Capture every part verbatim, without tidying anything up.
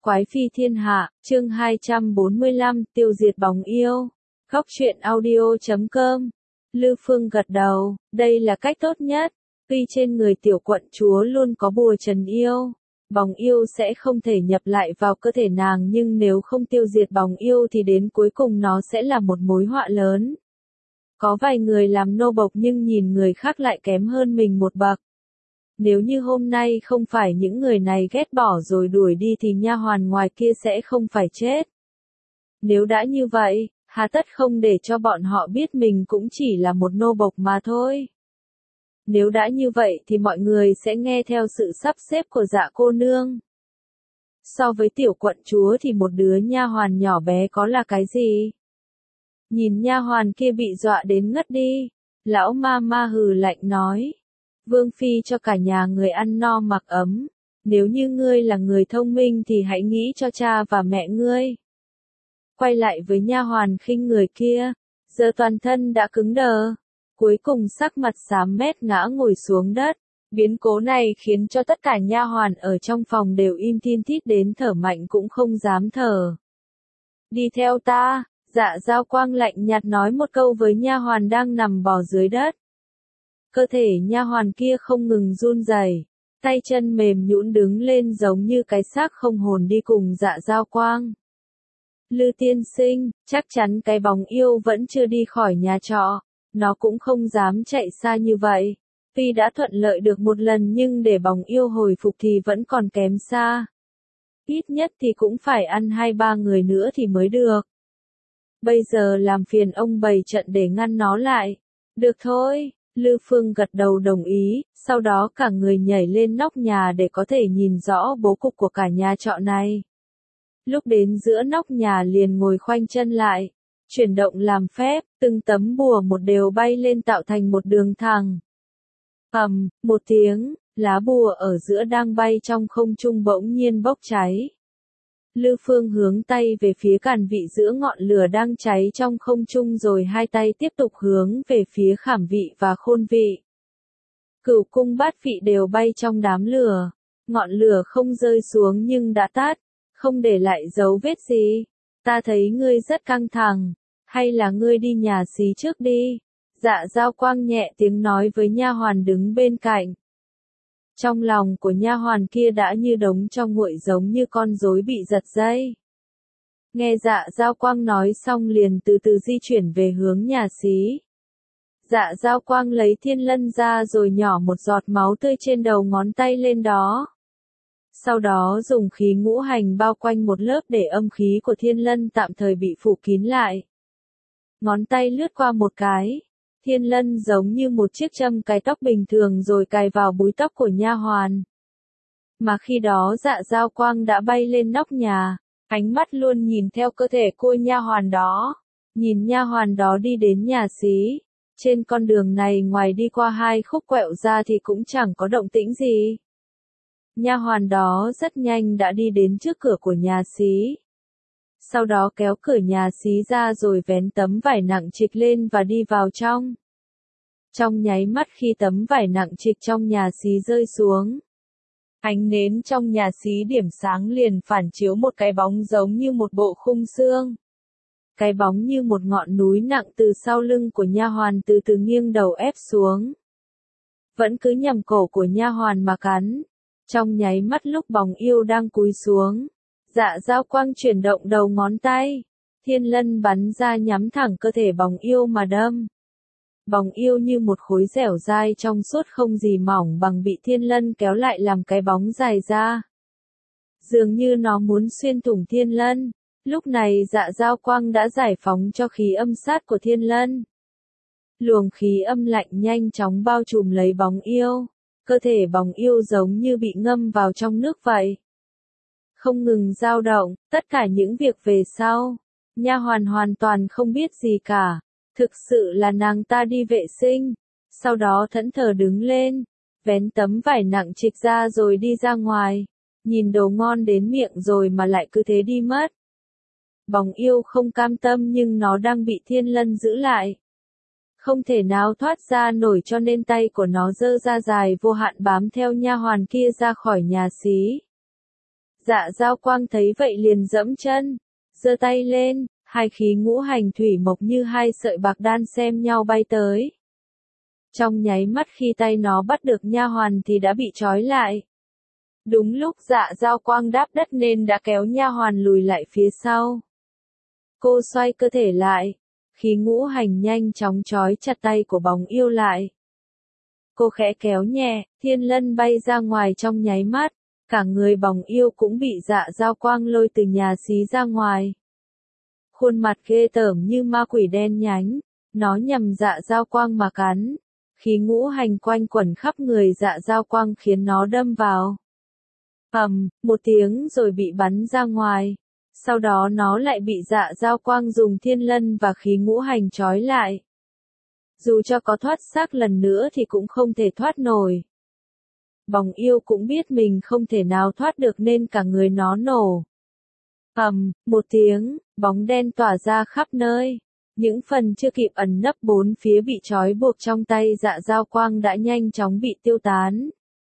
Quái phi thiên hạ, chương hai trăm bốn mươi lăm, tiêu diệt bóng yêu. Góc truyện audio chấm com. Lư Phương gật đầu, đây là cách tốt nhất. Tuy trên người tiểu quận chúa luôn có bùa trần yêu, bóng yêu sẽ không thể nhập lại vào cơ thể nàng, nhưng nếu không tiêu diệt bóng yêu thì đến cuối cùng nó sẽ là một mối họa lớn. Có vài người làm nô bộc nhưng nhìn người khác lại kém hơn mình một bậc. Nếu như hôm nay không phải những người này ghét bỏ rồi đuổi đi thì nha hoàn ngoài kia sẽ không phải chết. Nếu đã như vậy, hà tất không để cho bọn họ biết mình cũng chỉ là một nô bộc mà thôi. Nếu đã như vậy thì mọi người sẽ nghe theo sự sắp xếp của Dạ cô nương. So với tiểu quận chúa thì một đứa nha hoàn nhỏ bé có là cái gì? Nhìn nha hoàn kia bị dọa đến ngất đi, lão ma ma hừ lạnh nói. Vương phi cho cả nhà người ăn no mặc ấm, nếu như ngươi là người thông minh thì hãy nghĩ cho cha và mẹ ngươi. Quay lại với nha hoàn khinh người kia, giờ toàn thân đã cứng đờ, cuối cùng sắc mặt xám mét ngã ngồi xuống đất. Biến cố này khiến cho tất cả nha hoàn ở trong phòng đều im thin thít đến thở mạnh cũng không dám thở. Đi theo ta, Dạ Giao Quang lạnh nhạt nói một câu với nha hoàn đang nằm bò dưới đất. Cơ thể nha hoàn kia không ngừng run rẩy, tay chân mềm nhũn đứng lên giống như cái xác không hồn đi cùng Dạ Giao Quang. Lư tiên sinh, chắc chắn cái bóng yêu vẫn chưa đi khỏi nhà trọ, nó cũng không dám chạy xa như vậy. Tuy đã thuận lợi được một lần nhưng để bóng yêu hồi phục thì vẫn còn kém xa. Ít nhất thì cũng phải ăn hai ba người nữa thì mới được. Bây giờ làm phiền ông bày trận để ngăn nó lại. Được thôi. Lư Phương gật đầu đồng ý, sau đó cả người nhảy lên nóc nhà để có thể nhìn rõ bố cục của cả nhà trọ này. Lúc đến giữa nóc nhà liền ngồi khoanh chân lại, chuyển động làm phép, từng tấm bùa một đều bay lên tạo thành một đường thẳng. Ầm, một tiếng, lá bùa ở giữa đang bay trong không trung bỗng nhiên bốc cháy. Lư Phương hướng tay về phía càn vị giữa ngọn lửa đang cháy trong không trung rồi hai tay tiếp tục hướng về phía khảm vị và khôn vị. Cửu cung bát vị đều bay trong đám lửa. Ngọn lửa không rơi xuống nhưng đã tắt, không để lại dấu vết gì. Ta thấy ngươi rất căng thẳng, hay là ngươi đi nhà xí trước đi. Dạ Giao Quang nhẹ tiếng nói với nha hoàn đứng bên cạnh. Trong lòng của nha hoàn kia đã như đống tro nguội giống như con rối bị giật dây. Nghe Dạ Giao Quang nói xong liền từ từ di chuyển về hướng nhà xí. Dạ Giao Quang lấy thiên lân ra rồi nhỏ một giọt máu tươi trên đầu ngón tay lên đó. Sau đó dùng khí ngũ hành bao quanh một lớp để âm khí của thiên lân tạm thời bị phủ kín lại. Ngón tay lướt qua một cái. Thiên lân giống như một chiếc châm cài tóc bình thường rồi cài vào búi tóc của nha hoàn. Mà khi đó Dạ Giao Quang đã bay lên nóc nhà, ánh mắt luôn nhìn theo cơ thể cô nha hoàn đó. Nhìn nha hoàn đó đi đến nhà xí. Trên con đường này ngoài đi qua hai khúc quẹo ra thì cũng chẳng có động tĩnh gì. Nha hoàn đó rất nhanh đã đi đến trước cửa của nhà xí. Sau đó kéo cửa nhà xí ra rồi vén tấm vải nặng trịch lên và đi vào trong. Trong nháy mắt khi tấm vải nặng trịch trong nhà xí rơi xuống, ánh nến trong nhà xí điểm sáng liền phản chiếu một cái bóng giống như một bộ khung xương. Cái bóng như một ngọn núi nặng từ sau lưng của nha hoàn từ từ nghiêng đầu ép xuống. Vẫn cứ nhằm cổ của nha hoàn mà cắn. Trong nháy mắt lúc bóng yêu đang cúi xuống, Dạ Giao Quang chuyển động đầu ngón tay, thiên lân bắn ra nhắm thẳng cơ thể bóng yêu mà đâm. Bóng yêu như một khối dẻo dai trong suốt không gì mỏng bằng bị thiên lân kéo lại làm cái bóng dài ra. Dường như nó muốn xuyên thủng thiên lân. Lúc này Dạ Giao Quang đã giải phóng cho khí âm sát của thiên lân. Luồng khí âm lạnh nhanh chóng bao trùm lấy bóng yêu. Cơ thể bóng yêu giống như bị ngâm vào trong nước vậy. Không ngừng dao động, tất cả những việc về sau. Nha hoàn hoàn toàn không biết gì cả. Thực sự là nàng ta đi vệ sinh. Sau đó thẫn thờ đứng lên. Vén tấm vải nặng trịch ra rồi đi ra ngoài. Nhìn đồ ngon đến miệng rồi mà lại cứ thế đi mất. Bóng yêu không cam tâm nhưng nó đang bị thiên lân giữ lại. Không thể nào thoát ra nổi cho nên tay của nó giơ ra dài vô hạn bám theo nha hoàn kia ra khỏi nhà xí. Dạ Giao Quang thấy vậy liền giẫm chân, giơ tay lên, hai khí ngũ hành thủy mộc như hai sợi bạc đan xem nhau bay tới. Trong nháy mắt khi tay nó bắt được nha hoàn thì đã bị trói lại. Đúng lúc Dạ Giao Quang đáp đất nên đã kéo nha hoàn lùi lại phía sau. Cô xoay cơ thể lại, khí ngũ hành nhanh chóng trói chặt tay của bóng yêu lại. Cô khẽ kéo nhẹ, thiên lân bay ra ngoài trong nháy mắt, cả người bóng yêu cũng bị Dạ Giao Quang lôi từ nhà xí ra ngoài. Khuôn mặt ghê tởm như ma quỷ đen nhánh, nó nhằm Dạ Giao Quang mà cắn. Khí ngũ hành quanh quẩn khắp người Dạ Giao Quang khiến nó đâm vào. Ầm, một tiếng rồi bị bắn ra ngoài. Sau đó nó lại bị Dạ Giao Quang dùng thiên lân và khí ngũ hành trói lại. Dù cho có thoát xác lần nữa thì cũng không thể thoát nổi. Bóng yêu cũng biết mình không thể nào thoát được nên cả người nó nổ. Ầm, một tiếng, bóng đen tỏa ra khắp nơi. Những phần chưa kịp ẩn nấp bốn phía bị trói buộc trong tay Dạ Giao Quang đã nhanh chóng bị tiêu tán.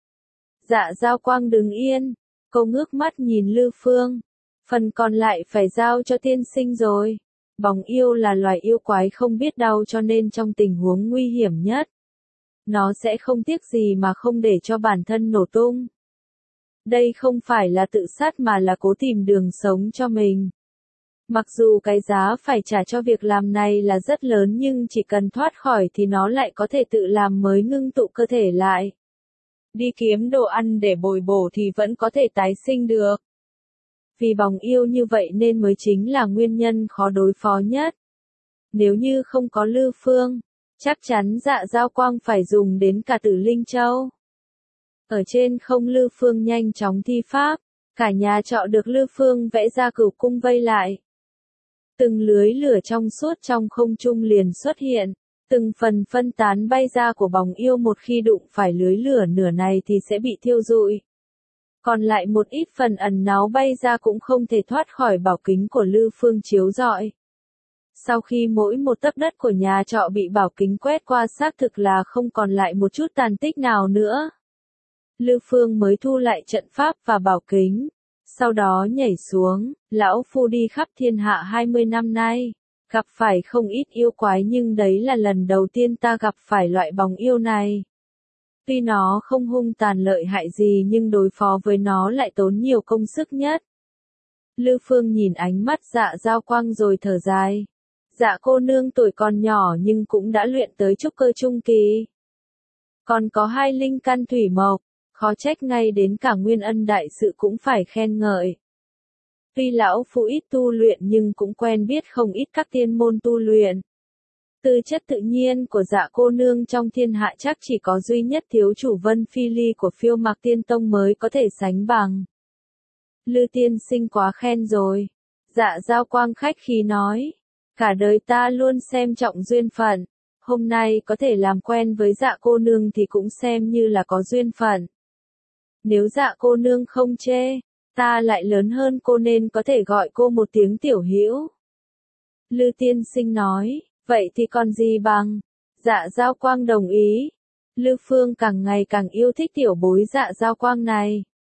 Dạ Giao Quang đứng yên, cô ngước mắt nhìn Lư Phương. Phần còn lại phải giao cho tiên sinh rồi. Bóng yêu là loài yêu quái không biết đau cho nên trong tình huống nguy hiểm nhất, nó sẽ không tiếc gì mà không để cho bản thân nổ tung. Đây không phải là tự sát mà là cố tìm đường sống cho mình. Mặc dù cái giá phải trả cho việc làm này là rất lớn nhưng chỉ cần thoát khỏi thì nó lại có thể tự làm mới ngưng tụ cơ thể lại. Đi kiếm đồ ăn để bồi bổ thì vẫn có thể tái sinh được. Vì bóng yêu như vậy nên mới chính là nguyên nhân khó đối phó nhất. Nếu như không có Lư Phương, chắc chắn Dạ Giao Quang phải dùng đến cả Tử Linh Châu. Ở trên không Lư Phương nhanh chóng thi pháp, cả nhà trọ được Lư Phương vẽ ra cửu cung vây lại. Từng lưới lửa trong suốt trong không trung liền xuất hiện, từng phần phân tán bay ra của bóng yêu một khi đụng phải lưới lửa nửa này thì sẽ bị thiêu rụi. Còn lại một ít phần ẩn náu bay ra cũng không thể thoát khỏi bảo kính của Lư Phương chiếu rọi. Sau khi mỗi một tấc đất của nhà trọ bị bảo kính quét qua xác thực là không còn lại một chút tàn tích nào nữa. Lư Phương mới thu lại trận pháp và bảo kính. Sau đó nhảy xuống, lão phu đi khắp thiên hạ hai mươi năm nay, gặp phải không ít yêu quái nhưng đấy là lần đầu tiên ta gặp phải loại bóng yêu này. Tuy nó không hung tàn lợi hại gì nhưng đối phó với nó lại tốn nhiều công sức nhất. Lư Phương nhìn ánh mắt Dạ Giao Quang rồi thở dài. Dạ cô nương tuổi còn nhỏ nhưng cũng đã luyện tới trúc cơ trung kỳ. Còn có hai linh căn thủy mộc, khó trách ngay đến cả Nguyên Ân đại sự cũng phải khen ngợi. Tuy lão phu ít tu luyện nhưng cũng quen biết không ít các tiên môn tu luyện. Tư chất tự nhiên của Dạ cô nương trong thiên hạ chắc chỉ có duy nhất thiếu chủ Vân Phi Ly của Phiêu Mạc Tiên Tông mới có thể sánh bằng. Lư tiên sinh quá khen rồi. Dạ Giao Quang khách khí nói. Cả đời ta luôn xem trọng duyên phận. Hôm nay có thể làm quen với Dạ cô nương thì cũng xem như là có duyên phận. Nếu Dạ cô nương không chê, ta lại lớn hơn cô nên có thể gọi cô một tiếng tiểu hữu. Lư tiên sinh nói. Vậy thì còn gì bằng. Dạ Giao Quang đồng ý. Lư Phương càng ngày càng yêu thích tiểu bối Dạ Giao Quang này.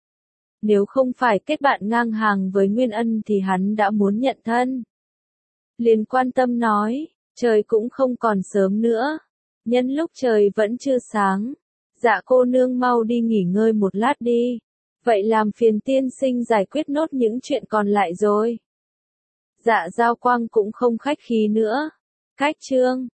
Nếu không phải kết bạn ngang hàng với Nguyên Ân thì hắn đã muốn nhận thân. Liền quan tâm nói, trời cũng không còn sớm nữa. Nhân lúc trời vẫn chưa sáng. Dạ cô nương mau đi nghỉ ngơi một lát đi. Vậy làm phiền tiên sinh giải quyết nốt những chuyện còn lại rồi. Dạ Giao Quang cũng không khách khí nữa. Cách chương